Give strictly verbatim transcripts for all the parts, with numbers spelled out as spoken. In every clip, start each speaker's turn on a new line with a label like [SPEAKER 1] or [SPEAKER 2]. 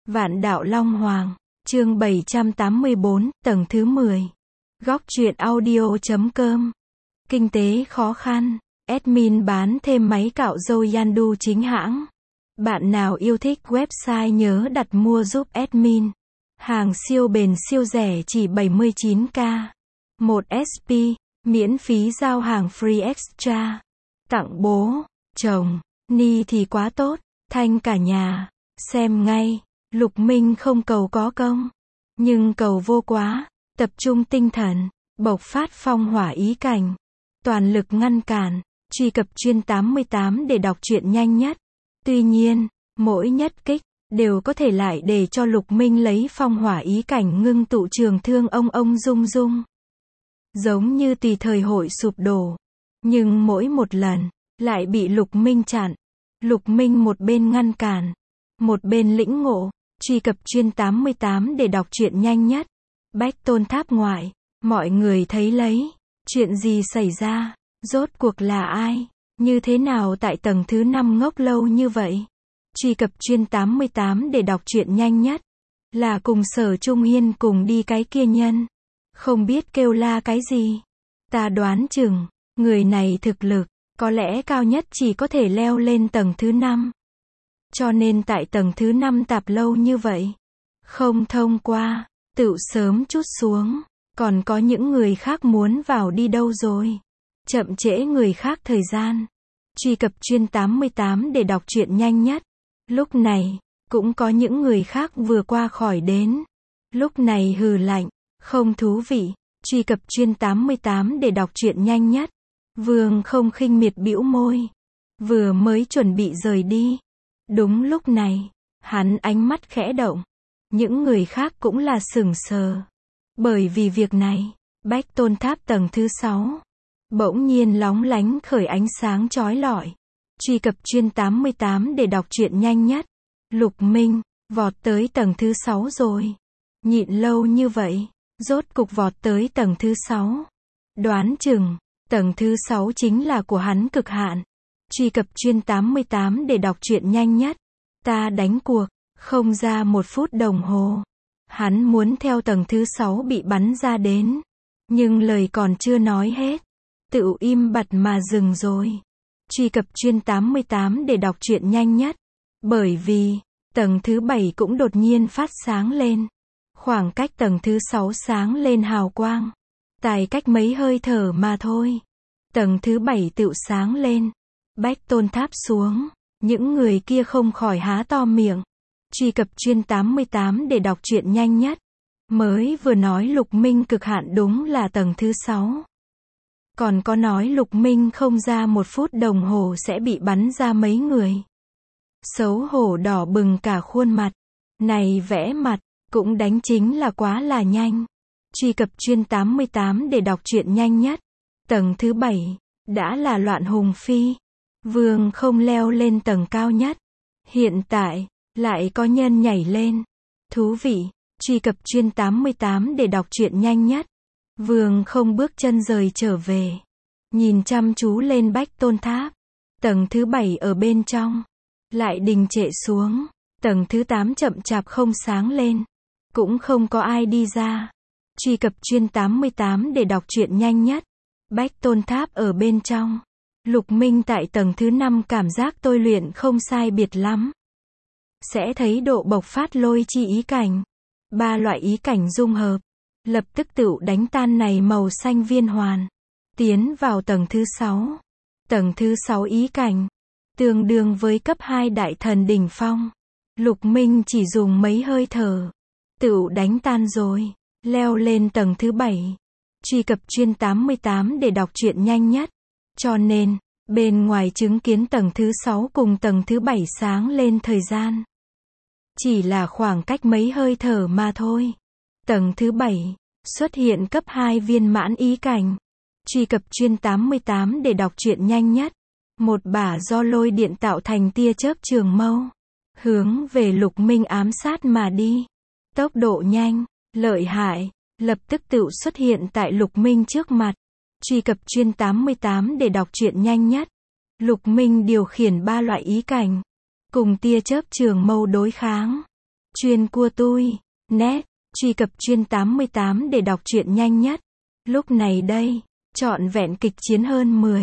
[SPEAKER 1] Vạn đạo Long Hoàng, chương bảy trăm tám mươi bốn, tầng thứ mười. Góc truyện audio chấm com. Kinh tế khó khăn, admin bán thêm máy cạo râu Yandu chính hãng. Bạn nào yêu thích website nhớ đặt mua giúp admin. Hàng siêu bền siêu rẻ chỉ bảy mươi chín k. một ét pê, miễn phí giao hàng free extra. Tặng bố, chồng, ni thì quá tốt, thanh cả nhà. Xem ngay, Lục Minh không cầu có công, nhưng cầu vô quá, tập trung tinh thần, bộc phát phong hỏa ý cảnh, toàn lực ngăn cản, truy cập chuyên tám mươi tám để đọc truyện nhanh nhất. Tuy nhiên, mỗi nhất kích, đều có thể lại để cho Lục Minh lấy phong hỏa ý cảnh ngưng tụ trường thương ông ông rung rung. Giống như tùy thời hội sụp đổ. Nhưng mỗi một lần, lại bị Lục Minh chặn. Lục Minh một bên ngăn cản, một bên lĩnh ngộ, truy cập chuyên tám mươi tám để đọc truyện nhanh nhất. Bách Tôn Tháp ngoại, mọi người thấy lấy, chuyện gì xảy ra, rốt cuộc là ai, như thế nào tại tầng thứ năm ngốc lâu như vậy. Truy cập chuyên tám mươi tám để đọc truyện nhanh nhất, là cùng Sở Trung Hiên cùng đi cái kia nhân. Không biết kêu la cái gì. Ta đoán chừng, người này thực lực, có lẽ cao nhất chỉ có thể leo lên tầng thứ năm. Cho nên tại tầng thứ năm tạp lâu như vậy, không thông qua, tự sớm trút xuống. Còn có những người khác muốn vào đi đâu rồi. Chậm trễ người khác thời gian. Truy cập chuyên tám mươi tám để đọc truyện nhanh nhất. Lúc này, cũng có những người khác vừa qua khỏi đến. Lúc này hừ lạnh, không thú vị. Truy cập chuyên tám mươi tám để đọc truyện nhanh nhất. Vương không khinh miệt bĩu môi. Vừa mới chuẩn bị rời đi. Đúng lúc này, hắn ánh mắt khẽ động. Những người khác cũng là sửng sờ. Bởi vì việc này, Bách Tôn Tháp tầng thứ sáu, bỗng nhiên lóng lánh khởi ánh sáng chói lọi. Truy cập chuyên tám mươi tám để đọc truyện nhanh nhất. Lục Minh, vọt tới tầng thứ sáu rồi. Nhịn lâu như vậy, rốt cục vọt tới tầng thứ sáu. Đoán chừng, tầng thứ sáu chính là của hắn cực hạn. Truy cập chuyên tám mươi tám để đọc truyện nhanh nhất. Ta đánh cuộc, không ra một phút đồng hồ. Hắn muốn theo tầng thứ sáu bị bắn ra đến. Nhưng lời còn chưa nói hết. Tự im bặt mà dừng rồi. Truy cập chuyên tám mươi tám để đọc truyện nhanh nhất. Bởi vì, tầng thứ bảy cũng đột nhiên phát sáng lên. Khoảng cách tầng thứ sáu sáng lên hào quang. Tài cách mấy hơi thở mà thôi. Tầng thứ bảy tự sáng lên. Bách Tôn Tháp xuống. Những người kia không khỏi há to miệng. Truy cập chuyên tám mươi tám để đọc truyện nhanh nhất. Mới vừa nói Lục Minh cực hạn đúng là tầng thứ sáu. Còn có nói Lục Minh không ra một phút đồng hồ sẽ bị bắn ra mấy người. Xấu hổ đỏ bừng cả khuôn mặt. Này vẽ mặt, cũng đánh chính là quá là nhanh. Truy cập chuyên tám mươi tám để đọc truyện nhanh nhất. Tầng thứ bảy, đã là loạn hùng phi. Vương không leo lên tầng cao nhất. Hiện tại, lại có nhân nhảy lên. Thú vị, truy cập chuyên tám mươi tám để đọc truyện nhanh nhất. Vương không bước chân rời trở về. Nhìn chăm chú lên Bách Tôn Tháp. Tầng thứ bảy ở bên trong. Lại đình trệ xuống. Tầng thứ tám chậm chạp không sáng lên. Cũng không có ai đi ra. Truy cập chuyên tám mươi tám để đọc truyện nhanh nhất. Bách Tôn Tháp ở bên trong. Lục Minh tại tầng thứ năm cảm giác tôi luyện không sai biệt lắm. Sẽ thấy độ bộc phát lôi chi ý cảnh. Ba loại ý cảnh dung hợp. Lập tức tự đánh tan này màu xanh viên hoàn. Tiến vào tầng thứ sáu. Tầng thứ sáu ý cảnh. Tương đương với cấp hai đại thần đỉnh phong. Lục Minh chỉ dùng mấy hơi thở. Tự đánh tan rồi. Leo lên tầng thứ bảy. Truy cập chuyên tám mươi tám để đọc truyện nhanh nhất. Cho nên, bên ngoài chứng kiến tầng thứ sáu cùng tầng thứ bảy sáng lên thời gian. Chỉ là khoảng cách mấy hơi thở mà thôi. Tầng thứ bảy, xuất hiện cấp hai viên mãn ý cảnh. Truy cập chuyên tám mươi tám để đọc truyện nhanh nhất. Một bả do lôi điện tạo thành tia chớp trường mâu. Hướng về Lục Minh ám sát mà đi. Tốc độ nhanh, lợi hại, lập tức tự xuất hiện tại Lục Minh trước mặt. Truy cập chuyên tám mươi tám để đọc truyện nhanh nhất. Lục Minh điều khiển ba loại ý cảnh. Cùng tia chớp trường mâu đối kháng. Chuyên cua tui, net, truy cập chuyên tám mươi tám để đọc truyện nhanh nhất. Lúc này đây, trọn vẹn kịch chiến hơn mười.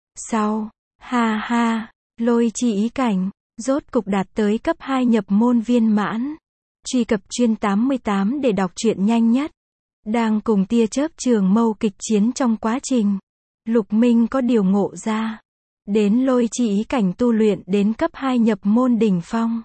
[SPEAKER 1] Sau, ha ha, Lôi Chi ý cảnh, rốt cục đạt tới cấp hai nhập môn viên mãn. Truy cập chuyên tám mươi tám để đọc truyện nhanh nhất. Đang cùng tia chớp trường mâu kịch chiến trong quá trình, Lục Minh có điều ngộ ra. Đến Lôi Chi ý cảnh tu luyện đến cấp hai nhập môn đỉnh phong.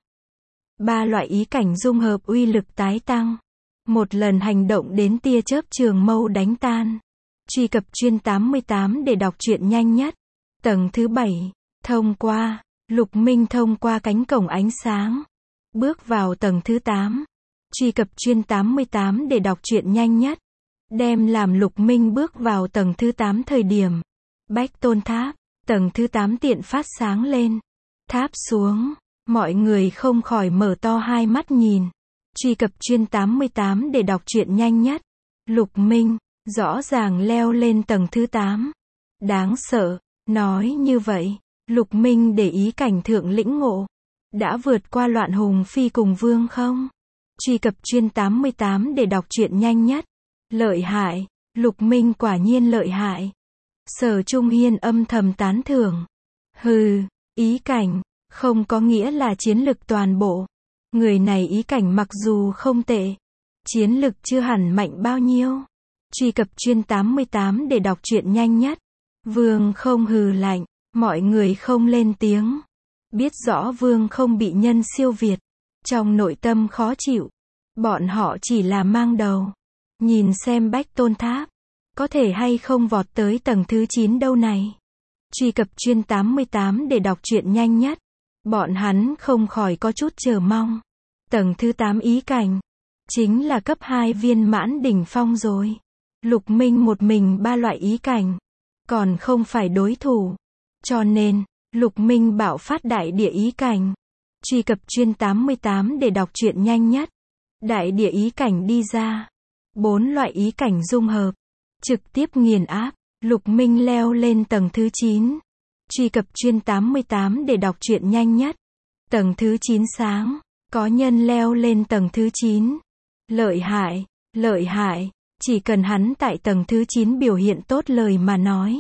[SPEAKER 1] Ba loại ý cảnh dung hợp uy lực tái tăng. Một lần hành động đến tia chớp trường mâu đánh tan. Truy cập chuyên tám mươi tám để đọc truyện nhanh nhất. Tầng thứ bảy, thông qua, Lục Minh thông qua cánh cổng ánh sáng. Bước vào tầng thứ tám. Truy cập chuyên tám mươi tám để đọc truyện nhanh nhất. Đem làm Lục Minh bước vào tầng thứ tám thời điểm. Bách Tôn Tháp, tầng thứ tám tiện phát sáng lên. Tháp xuống, mọi người không khỏi mở to hai mắt nhìn. Truy cập chuyên tám mươi tám để đọc truyện nhanh nhất. Lục Minh, rõ ràng leo lên tầng thứ tám. Đáng sợ, nói như vậy, Lục Minh để ý cảnh thượng lĩnh ngộ. Đã vượt qua Loạn Hùng Phi cùng Vương không? Truy cập chuyên tám mươi tám để đọc truyện nhanh nhất. Lợi hại, Lục Minh quả nhiên lợi hại. Sở Trung Hiên âm thầm tán thưởng. Hừ, ý cảnh, không có nghĩa là chiến lực toàn bộ. Người này ý cảnh mặc dù không tệ, chiến lực chưa hẳn mạnh bao nhiêu. Truy cập chuyên tám mươi tám để đọc truyện nhanh nhất. Vương không hừ lạnh, mọi người không lên tiếng. Biết rõ Vương không bị nhân siêu việt. Trong nội tâm khó chịu. Bọn họ chỉ là mang đầu. Nhìn xem Bách Tôn Tháp, có thể hay không vọt tới tầng thứ chín đâu này. Truy cập chuyên tám mươi tám để đọc truyện nhanh nhất. Bọn hắn không khỏi có chút chờ mong. Tầng thứ tám ý cảnh, chính là cấp hai viên mãn đỉnh phong rồi. Lục Minh một mình ba loại ý cảnh, còn không phải đối thủ. Cho nên, Lục Minh bạo phát đại địa ý cảnh. Truy cập chuyên tám mươi tám để đọc truyện nhanh nhất. Đại địa ý cảnh đi ra. Bốn loại ý cảnh dung hợp. Trực tiếp nghiền áp. Lục Minh leo lên tầng thứ chín. Truy cập chuyên tám mươi tám để đọc truyện nhanh nhất. Tầng thứ chín sáng. Có nhân leo lên tầng thứ chín. Lợi hại, lợi hại. Chỉ cần hắn tại tầng thứ chín biểu hiện tốt lời mà nói,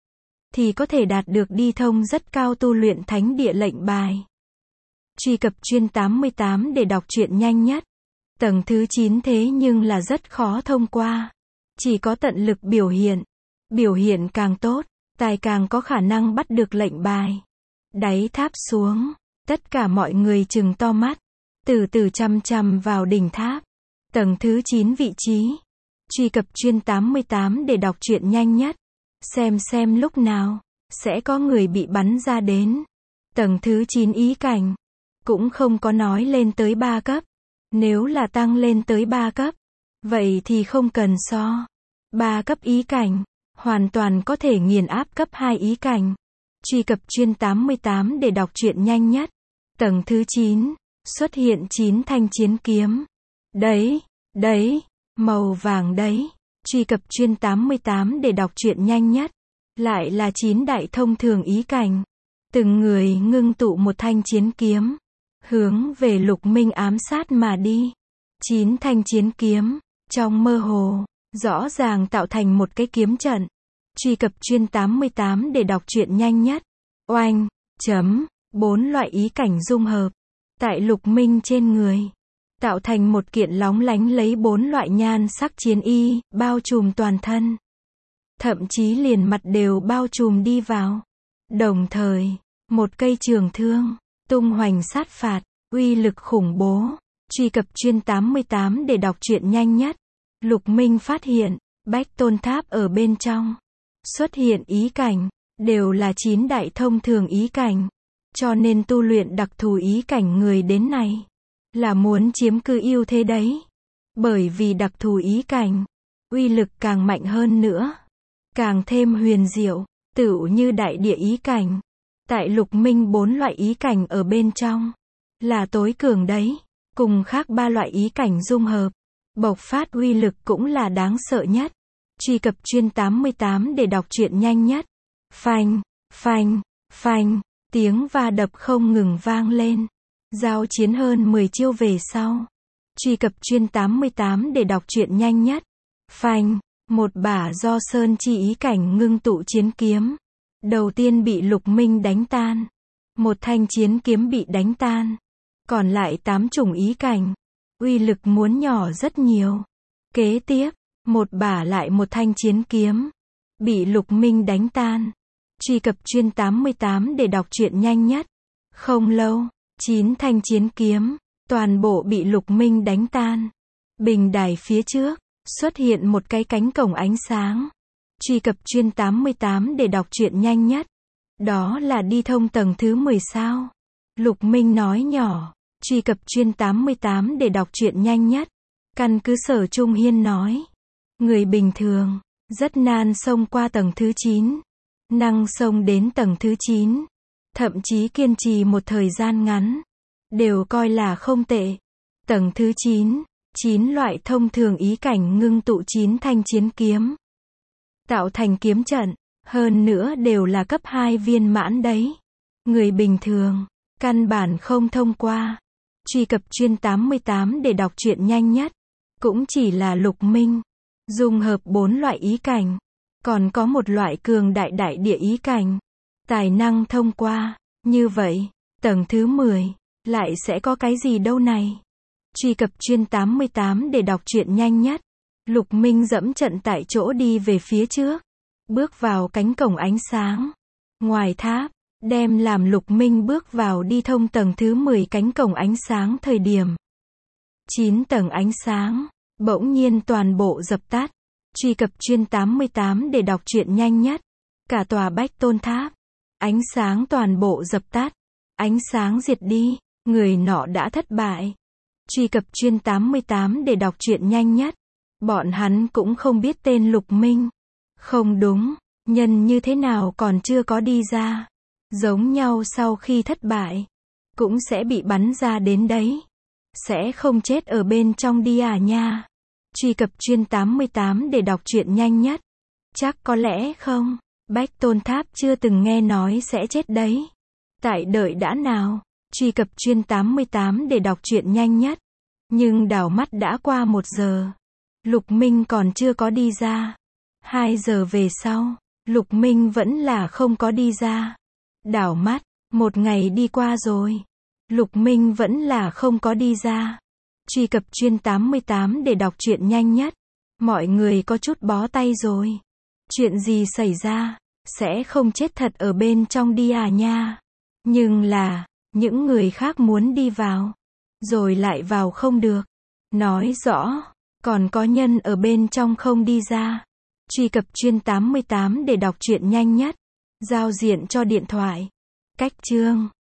[SPEAKER 1] thì có thể đạt được đi thông rất cao tu luyện thánh địa lệnh bài. Truy cập chuyên tám mươi tám để đọc truyện nhanh nhất. Tầng thứ chín thế nhưng là rất khó thông qua. Chỉ có tận lực biểu hiện. Biểu hiện càng tốt, tài càng có khả năng bắt được lệnh bài. Đáy tháp xuống, tất cả mọi người trừng to mắt, từ từ chăm chăm vào đỉnh tháp. Tầng thứ chín vị trí. Truy cập chuyên tám mươi tám để đọc truyện nhanh nhất. Xem xem lúc nào sẽ có người bị bắn ra đến. Tầng thứ chín ý cảnh, cũng không có nói lên tới ba cấp. Nếu là tăng lên tới ba cấp, vậy thì không cần so. ba cấp ý cảnh, hoàn toàn có thể nghiền áp cấp hai ý cảnh. Truy cập chuyên tám mươi tám để đọc truyện nhanh nhất. Tầng thứ chín, xuất hiện chín thanh chiến kiếm. Đấy, đấy, màu vàng đấy. Truy cập chuyên tám mươi tám để đọc truyện nhanh nhất. Lại là chín đại thông thường ý cảnh. Từng người ngưng tụ một thanh chiến kiếm, hướng về Lục Minh ám sát mà đi. Chín thanh chiến kiếm, trong mơ hồ, rõ ràng tạo thành một cái kiếm trận. Truy cập chuyên tám mươi tám để đọc truyện nhanh nhất. Oanh, chấm, bốn loại ý cảnh dung hợp. Tại Lục Minh trên người, tạo thành một kiện lóng lánh lấy bốn loại nhan sắc chiến y, bao trùm toàn thân. Thậm chí liền mặt đều bao trùm đi vào. Đồng thời, một cây trường thương, tung hoành sát phạt, uy lực khủng bố. Truy cập chuyên tám mươi tám để đọc truyện nhanh nhất. Lục Minh phát hiện, Bách Tôn Tháp ở bên trong. Xuất hiện ý cảnh, đều là chín đại thông thường ý cảnh. Cho nên tu luyện đặc thù ý cảnh người đến này, là muốn chiếm cứ ưu thế đấy. Bởi vì đặc thù ý cảnh, uy lực càng mạnh hơn nữa. Càng thêm huyền diệu, tựu như đại địa ý cảnh. Tại Lục Minh bốn loại ý cảnh ở bên trong, là tối cường đấy. Cùng khác ba loại ý cảnh dung hợp, bộc phát uy lực cũng là đáng sợ nhất. Truy cập chuyên tám mươi tám để đọc truyện nhanh nhất. Phanh, phanh, phanh, tiếng va đập không ngừng vang lên. Giao chiến hơn mười chiêu về sau. Truy cập chuyên tám mươi tám để đọc truyện nhanh nhất. Phanh, một bả do Sơn Chi ý cảnh ngưng tụ chiến kiếm. Đầu tiên bị Lục Minh đánh tan. Một thanh chiến kiếm bị đánh tan. Còn lại tám chủng ý cảnh. Uy lực muốn nhỏ rất nhiều. Kế tiếp, một bả lại một thanh chiến kiếm. Bị Lục Minh đánh tan. Truy cập chuyên tám mươi tám để đọc truyện nhanh nhất. Không lâu, chín thanh chiến kiếm, toàn bộ bị Lục Minh đánh tan. Bình đài phía trước, xuất hiện một cái cánh cổng ánh sáng. Truy cập chuyên tám mươi tám để đọc truyện nhanh nhất. Đó là đi thông tầng thứ mười sao? Lục Minh nói nhỏ. Truy cập chuyên tám mươi tám để đọc truyện nhanh nhất. Căn cứ Sở Trung Hiên nói. Người bình thường, rất nan xông qua tầng thứ chín. Năng xông đến tầng thứ chín. Thậm chí kiên trì một thời gian ngắn. Đều coi là không tệ. Tầng thứ chín. chín loại thông thường ý cảnh ngưng tụ chín thanh chiến kiếm. Tạo thành kiếm trận. Hơn nữa đều là cấp hai viên mãn đấy. Người bình thường, căn bản không thông qua. Truy cập chuyên tám mươi tám để đọc truyện nhanh nhất. Cũng chỉ là Lục Minh. Dung hợp bốn loại ý cảnh. Còn có một loại cường đại đại địa ý cảnh. Tài năng thông qua. Như vậy, tầng thứ mười, lại sẽ có cái gì đâu này? Truy cập chuyên tám mươi tám để đọc truyện nhanh nhất. Lục Minh dẫm trận tại chỗ đi về phía trước. Bước vào cánh cổng ánh sáng. Ngoài tháp, đem làm Lục Minh bước vào đi thông tầng thứ mười cánh cổng ánh sáng thời điểm. chín tầng ánh sáng, bỗng nhiên toàn bộ dập tắt. Truy cập chuyên tám mươi tám để đọc truyện nhanh nhất. Cả tòa Bách Tôn Tháp. Ánh sáng toàn bộ dập tắt. Ánh sáng diệt đi. Người nọ đã thất bại. Truy cập chuyên tám mươi tám để đọc truyện nhanh nhất. Bọn hắn cũng không biết tên Lục Minh. Không đúng. Nhân như thế nào còn chưa có đi ra. Giống nhau sau khi thất bại. Cũng sẽ bị bắn ra đến đấy. Sẽ không chết ở bên trong đi à nha. Truy cập chuyên tám mươi tám để đọc truyện nhanh nhất. Chắc có lẽ không. Bách Tôn Tháp chưa từng nghe nói sẽ chết đấy. Tại đợi đã nào. Truy cập chuyên tám mươi tám để đọc truyện nhanh nhất. Nhưng đảo mắt đã qua một giờ. Lục Minh còn chưa có đi ra. Hai giờ về sau, Lục Minh vẫn là không có đi ra. Đảo mắt, một ngày đi qua rồi. Lục Minh vẫn là không có đi ra. Truy cập chuyên tám mươi tám để đọc truyện nhanh nhất. Mọi người có chút bó tay rồi. Chuyện gì xảy ra? Sẽ không chết thật ở bên trong đi à nha. Nhưng là, những người khác muốn đi vào. Rồi lại vào không được. Nói rõ, còn có nhân ở bên trong không đi ra. Truy cập chuyên tám mươi tám để đọc truyện nhanh nhất. Giao diện cho điện thoại. Cách chương.